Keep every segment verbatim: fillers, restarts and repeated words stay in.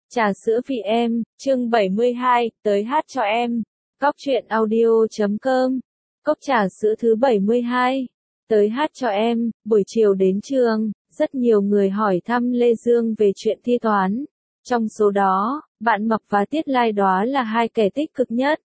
Trà sữa vì em, chương bảy mươi hai, tới hát cho em. Cóc truyện audio chấm com. Cốc trà sữa thứ bảy mươi hai. Tới hát cho em, buổi chiều đến trường, rất nhiều người hỏi thăm Lê Dương về chuyện thi toán. Trong số đó, bạn Mập và Tiết Lai Đoá là hai kẻ tích cực nhất.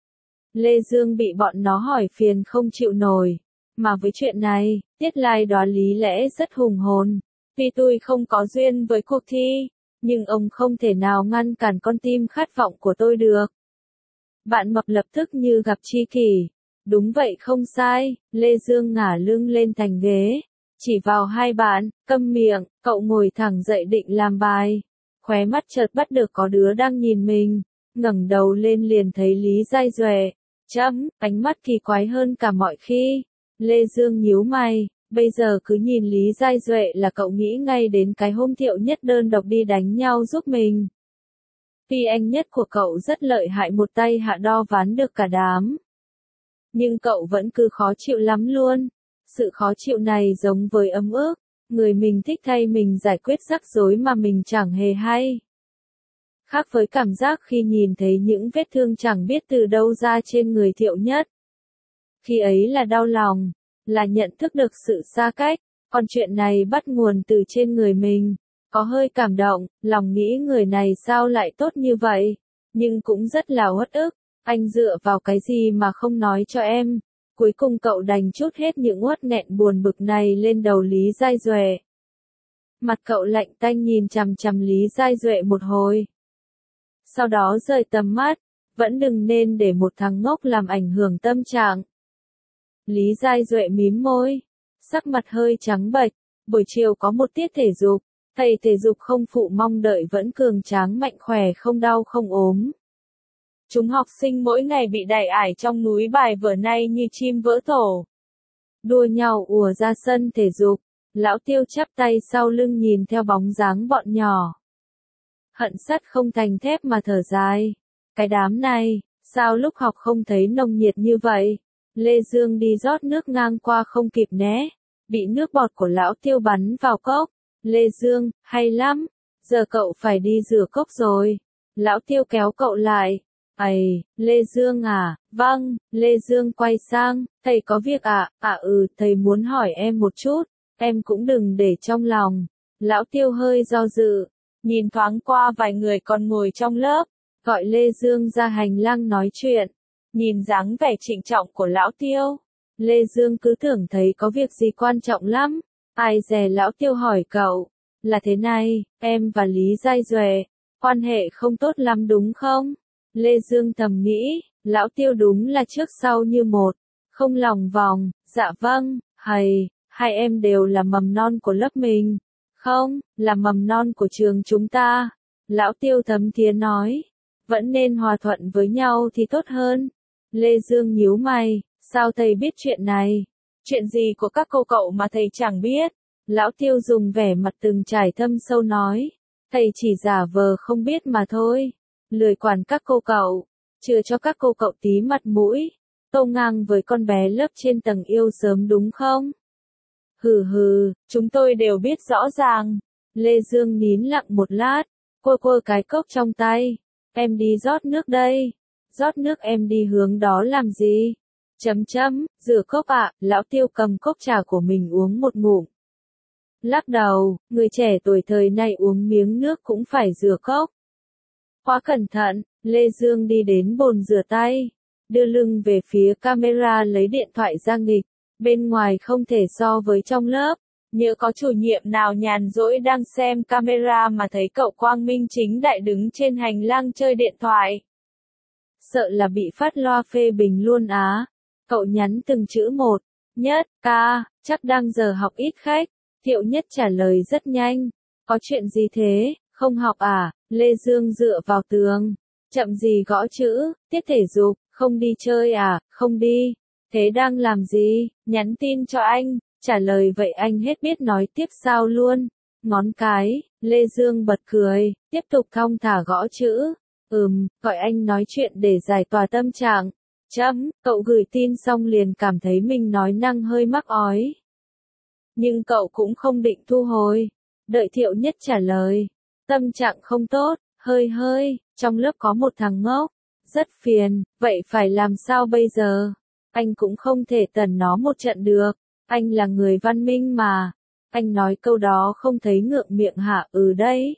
Lê Dương bị bọn nó hỏi phiền không chịu nổi. Mà với chuyện này, Tiết Lai Đoá lý lẽ rất hùng hồn. Vì tôi không có duyên với cuộc thi, nhưng ông không thể nào ngăn cản con tim khát vọng của tôi được. Bạn Mập lập tức như gặp tri kỷ. Đúng vậy không sai, Lê Dương ngả lưng lên thành ghế. Chỉ vào hai bạn, câm miệng, cậu ngồi thẳng dậy định làm bài. Khóe mắt chợt bắt được có đứa đang nhìn mình. Ngẩng đầu lên liền thấy Lý Giai Duệ. Chấm, ánh mắt kỳ quái hơn cả mọi khi. Lê Dương nhíu mày. Bây giờ cứ nhìn Lý Giai Duệ là cậu nghĩ ngay đến cái hôm Thiệu Nhất đơn độc đi đánh nhau giúp mình. Tuy anh Nhất của cậu rất lợi hại một tay hạ đo ván được cả đám. Nhưng cậu vẫn cứ khó chịu lắm luôn. Sự khó chịu này giống với ấm ức. Người mình thích thay mình giải quyết rắc rối mà mình chẳng hề hay. Khác với cảm giác khi nhìn thấy những vết thương chẳng biết từ đâu ra trên người Thiệu Nhất. Khi ấy là đau lòng. Là nhận thức được sự xa cách, còn chuyện này bắt nguồn từ trên người mình, có hơi cảm động, lòng nghĩ người này sao lại tốt như vậy, nhưng cũng rất là uất ức, anh dựa vào cái gì mà không nói cho em, cuối cùng cậu đành trút hết những uất nghẹn buồn bực này lên đầu Lý Giai Duệ. Mặt cậu lạnh tanh nhìn chằm chằm Lý Giai Duệ một hồi. Sau đó rời tầm mắt, vẫn đừng nên để một thằng ngốc làm ảnh hưởng tâm trạng. Lý Giai Duệ mím môi, sắc mặt hơi trắng bệch, buổi chiều có một tiết thể dục, thầy thể dục không phụ mong đợi vẫn cường tráng mạnh khỏe không đau không ốm. Chúng học sinh mỗi ngày bị đày ải trong núi bài vở này như chim vỡ tổ. Đua nhau ùa ra sân thể dục, lão Tiêu chắp tay sau lưng nhìn theo bóng dáng bọn nhỏ. Hận sắt không thành thép mà thở dài. Cái đám này, sao lúc học không thấy nồng nhiệt như vậy? Lê Dương đi rót nước ngang qua không kịp né, bị nước bọt của lão Tiêu bắn vào cốc. Lê Dương, hay lắm, giờ cậu phải đi rửa cốc rồi. Lão Tiêu kéo cậu lại. Ây, Lê Dương à, vâng, Lê Dương quay sang, thầy có việc à, à ừ, thầy muốn hỏi em một chút, em cũng đừng để trong lòng. Lão Tiêu hơi do dự, nhìn thoáng qua vài người còn ngồi trong lớp, gọi Lê Dương ra hành lang nói chuyện. Nhìn dáng vẻ trịnh trọng của lão Tiêu, Lê Dương cứ tưởng thấy có việc gì quan trọng lắm. Ai dè lão Tiêu hỏi cậu, là thế này, em và Lý Giai Duệ, quan hệ không tốt lắm đúng không? Lê Dương thầm nghĩ, lão Tiêu đúng là trước sau như một, không lòng vòng, dạ vâng, hay, hai em đều là mầm non của lớp mình, không, là mầm non của trường chúng ta. Lão Tiêu thấm thía nói, vẫn nên hòa thuận với nhau thì tốt hơn. Lê Dương nhíu mày, sao thầy biết chuyện này? Chuyện gì của các cô cậu mà thầy chẳng biết? Lão Tiêu dùng vẻ mặt từng trải thâm sâu nói, thầy chỉ giả vờ không biết mà thôi. Lười quản các cô cậu, chừa cho các cô cậu tí mặt mũi. Tô ngang với con bé lớp trên tầng yêu sớm đúng không? Hừ hừ, chúng tôi đều biết rõ ràng. Lê Dương nín lặng một lát, quơ quơ cái cốc trong tay. Em đi rót nước đây. Rót nước em đi hướng đó làm gì? Chấm chấm, rửa cốc ạ, lão Tiêu cầm cốc trà của mình uống một ngụm. Lắc đầu, người trẻ tuổi thời này uống miếng nước cũng phải rửa cốc. Quá cẩn thận, Lê Dương đi đến bồn rửa tay, đưa lưng về phía camera lấy điện thoại ra nghịch, bên ngoài không thể so với trong lớp. Nhớ có chủ nhiệm nào nhàn rỗi đang xem camera mà thấy cậu quang minh chính đại đứng trên hành lang chơi điện thoại. Sợ là bị phát loa phê bình luôn á. Cậu nhắn từng chữ một. Nhất, ca, chắc đang giờ học ít khách. Thiệu Nhất trả lời rất nhanh. Có chuyện gì thế, không học à? Lê Dương dựa vào tường. Chậm gì gõ chữ, tiết thể dục, không đi chơi à, không đi. Thế đang làm gì? Nhắn tin cho anh. Trả lời vậy anh hết biết nói tiếp sao luôn. Ngón cái, Lê Dương bật cười, tiếp tục thong thả gõ chữ. Ừm, gọi anh nói chuyện để giải tỏa tâm trạng. Chấm, cậu gửi tin xong liền cảm thấy mình nói năng hơi mắc ói. Nhưng cậu cũng không định thu hồi. Đợi Thiệu Nhất trả lời. Tâm trạng không tốt, hơi hơi, trong lớp có một thằng ngốc, rất phiền, vậy phải làm sao bây giờ? Anh cũng không thể tẩn nó một trận được, anh là người văn minh mà. Anh nói câu đó không thấy ngượng miệng hả? Ừ đấy.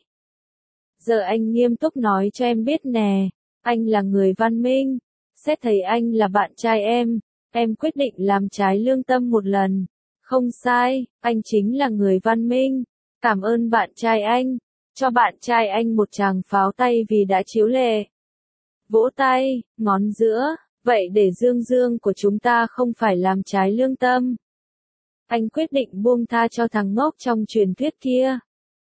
Giờ anh nghiêm túc nói cho em biết nè, anh là người văn minh, xét thấy anh là bạn trai em, em quyết định làm trái lương tâm một lần. Không sai, anh chính là người văn minh. Cảm ơn bạn trai anh, cho bạn trai anh một tràng pháo tay vì đã chiếu lệ. Vỗ tay, ngón giữa, vậy để Dương Dương của chúng ta không phải làm trái lương tâm. Anh quyết định buông tha cho thằng ngốc trong truyền thuyết kia.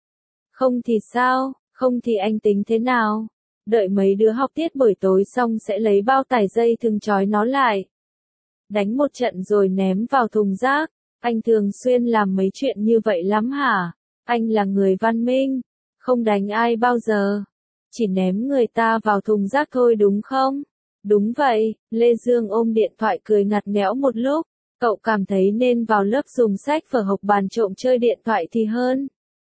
Không thì sao, không thì anh tính thế nào? Đợi mấy đứa học tiết buổi tối xong sẽ lấy bao tải dây thừng trói nó lại. Đánh một trận rồi ném vào thùng rác. Anh thường xuyên làm mấy chuyện như vậy lắm hả? Anh là người văn minh, không đánh ai bao giờ. Chỉ ném người ta vào thùng rác thôi đúng không? Đúng vậy, Lê Dương ôm điện thoại cười ngặt nghẽo một lúc. Cậu cảm thấy nên vào lớp dùng sách vở học bàn trộm chơi điện thoại thì hơn.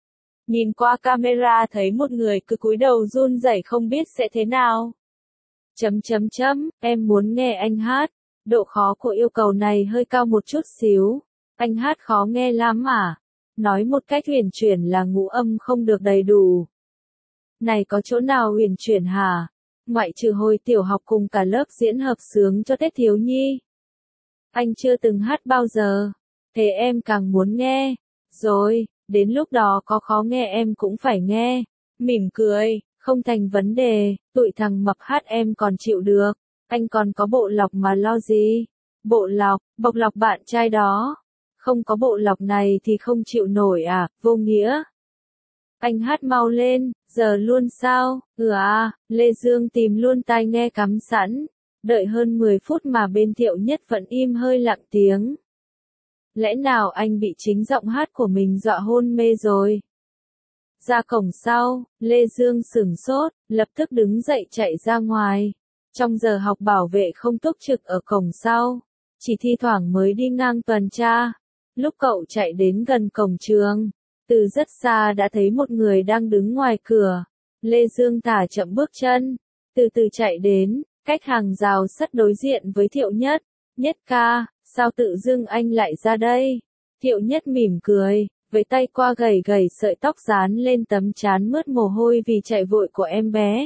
Nhìn qua camera thấy một người cứ cúi đầu run rẩy không biết sẽ thế nào. Chấm chấm chấm, em muốn nghe anh hát. Độ khó của yêu cầu này hơi cao một chút xíu. Anh hát khó nghe lắm à? Nói một cách huyền chuyển là ngũ âm không được đầy đủ. Này có chỗ nào huyền chuyển hả? Ngoại trừ hồi tiểu học cùng cả lớp diễn hợp sướng cho Tết thiếu nhi. Anh chưa từng hát bao giờ. Thế em càng muốn nghe. Rồi, đến lúc đó có khó nghe em cũng phải nghe. Mỉm cười, không thành vấn đề, tụi thằng mập hát em còn chịu được. Anh còn có bộ lọc mà lo gì? Bộ lọc, bọc lọc bạn trai đó. Không có bộ lọc này thì không chịu nổi à, vô nghĩa. Anh hát mau lên, giờ luôn sao? Ừ à, Lê Dương tìm luôn tai nghe cắm sẵn. Đợi hơn mười phút mà bên Thiệu Nhất vẫn im hơi lặng tiếng. Lẽ nào anh bị chính giọng hát của mình dọa hôn mê rồi? Ra cổng sau, Lê Dương sửng sốt, lập tức đứng dậy chạy ra ngoài. Trong giờ học bảo vệ không túc trực ở cổng sau, chỉ thi thoảng mới đi ngang tuần tra. Lúc cậu chạy đến gần cổng trường, từ rất xa đã thấy một người đang đứng ngoài cửa. Lê Dương thả chậm bước chân, từ từ chạy đến, cách hàng rào sắt đối diện với Thiệu Nhất. Nhất ca, sao tự dưng anh lại ra đây? Thiệu Nhất mỉm cười, với tay qua gầy gầy sợi tóc dán lên tấm trán mướt mồ hôi vì chạy vội của em bé.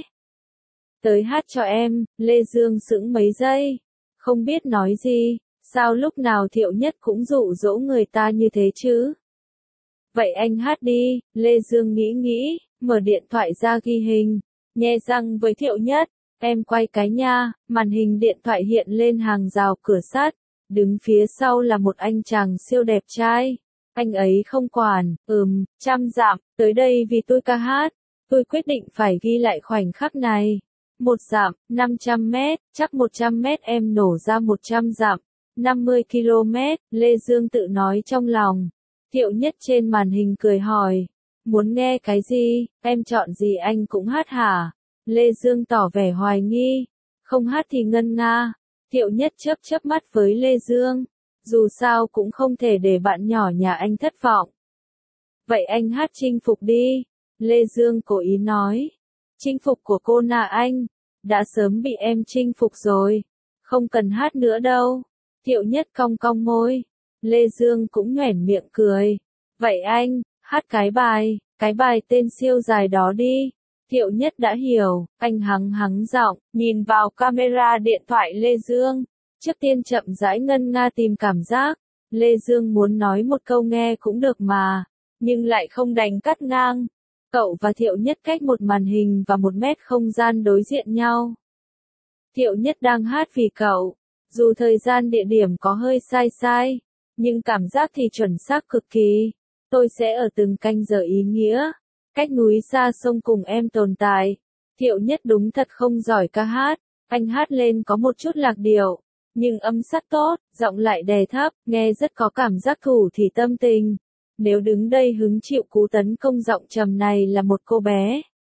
Tới hát cho em, Lê Dương sững mấy giây, không biết nói gì, sao lúc nào Thiệu Nhất cũng dụ dỗ người ta như thế chứ? Vậy anh hát đi, Lê Dương nghĩ nghĩ, mở điện thoại ra ghi hình, nhe răng với Thiệu Nhất, em quay cái nha, màn hình điện thoại hiện lên hàng rào cửa sắt, đứng phía sau là một anh chàng siêu đẹp trai. Anh ấy không quản, ừm, trăm dặm, tới đây vì tôi ca hát, tôi quyết định phải ghi lại khoảnh khắc này. Một dặm, năm trăm mét, chắc một trăm mét em nổ ra một trăm dặm, năm mươi ki lô mét, Lê Dương tự nói trong lòng. Thiệu Nhất trên màn hình cười hỏi, muốn nghe cái gì, em chọn gì anh cũng hát hả? Lê Dương tỏ vẻ hoài nghi, không hát thì ngân nga. Thiệu Nhất chớp chớp mắt với Lê Dương, dù sao cũng không thể để bạn nhỏ nhà anh thất vọng. Vậy anh hát chinh phục đi, Lê Dương cố ý nói. Chinh phục của cô nà anh, đã sớm bị em chinh phục rồi, không cần hát nữa đâu. Thiệu Nhất cong cong môi, Lê Dương cũng nhoẻn miệng cười. Vậy anh, hát cái bài, cái bài tên siêu dài đó đi. Thiệu Nhất đã hiểu, anh hắng hắng giọng, nhìn vào camera điện thoại Lê Dương. Trước tiên chậm rãi ngân nga tìm cảm giác. Lê Dương muốn nói một câu nghe cũng được mà, nhưng lại không đành cắt ngang. Cậu và Thiệu Nhất cách một màn hình và một mét không gian đối diện nhau. Thiệu Nhất đang hát vì cậu, dù thời gian địa điểm có hơi sai sai, nhưng cảm giác thì chuẩn xác cực kỳ. Tôi sẽ ở từng canh giờ ý nghĩa, cách núi xa sông cùng em tồn tại. Thiệu Nhất đúng thật không giỏi ca hát, anh hát lên có một chút lạc điệu, nhưng âm sắc tốt, giọng lại đè thấp, nghe rất có cảm giác thủ thỉ tâm tình. Nếu đứng đây hứng chịu cú tấn công giọng trầm này là một cô bé,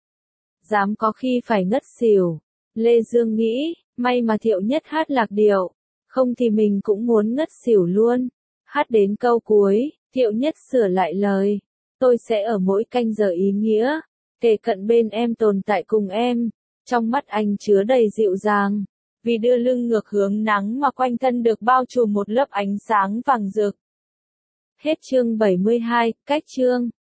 dám có khi phải ngất xỉu. Lê Dương nghĩ, may mà Thiệu Nhất hát lạc điệu, không thì mình cũng muốn ngất xỉu luôn. Hát đến câu cuối, Thiệu Nhất sửa lại lời, tôi sẽ ở mỗi canh giờ ý nghĩa, kề cận bên em tồn tại cùng em. Trong mắt anh chứa đầy dịu dàng, vì đưa lưng ngược hướng nắng mà quanh thân được bao trùm một lớp ánh sáng vàng rực. Hết chương bảy mươi hai, cách chương.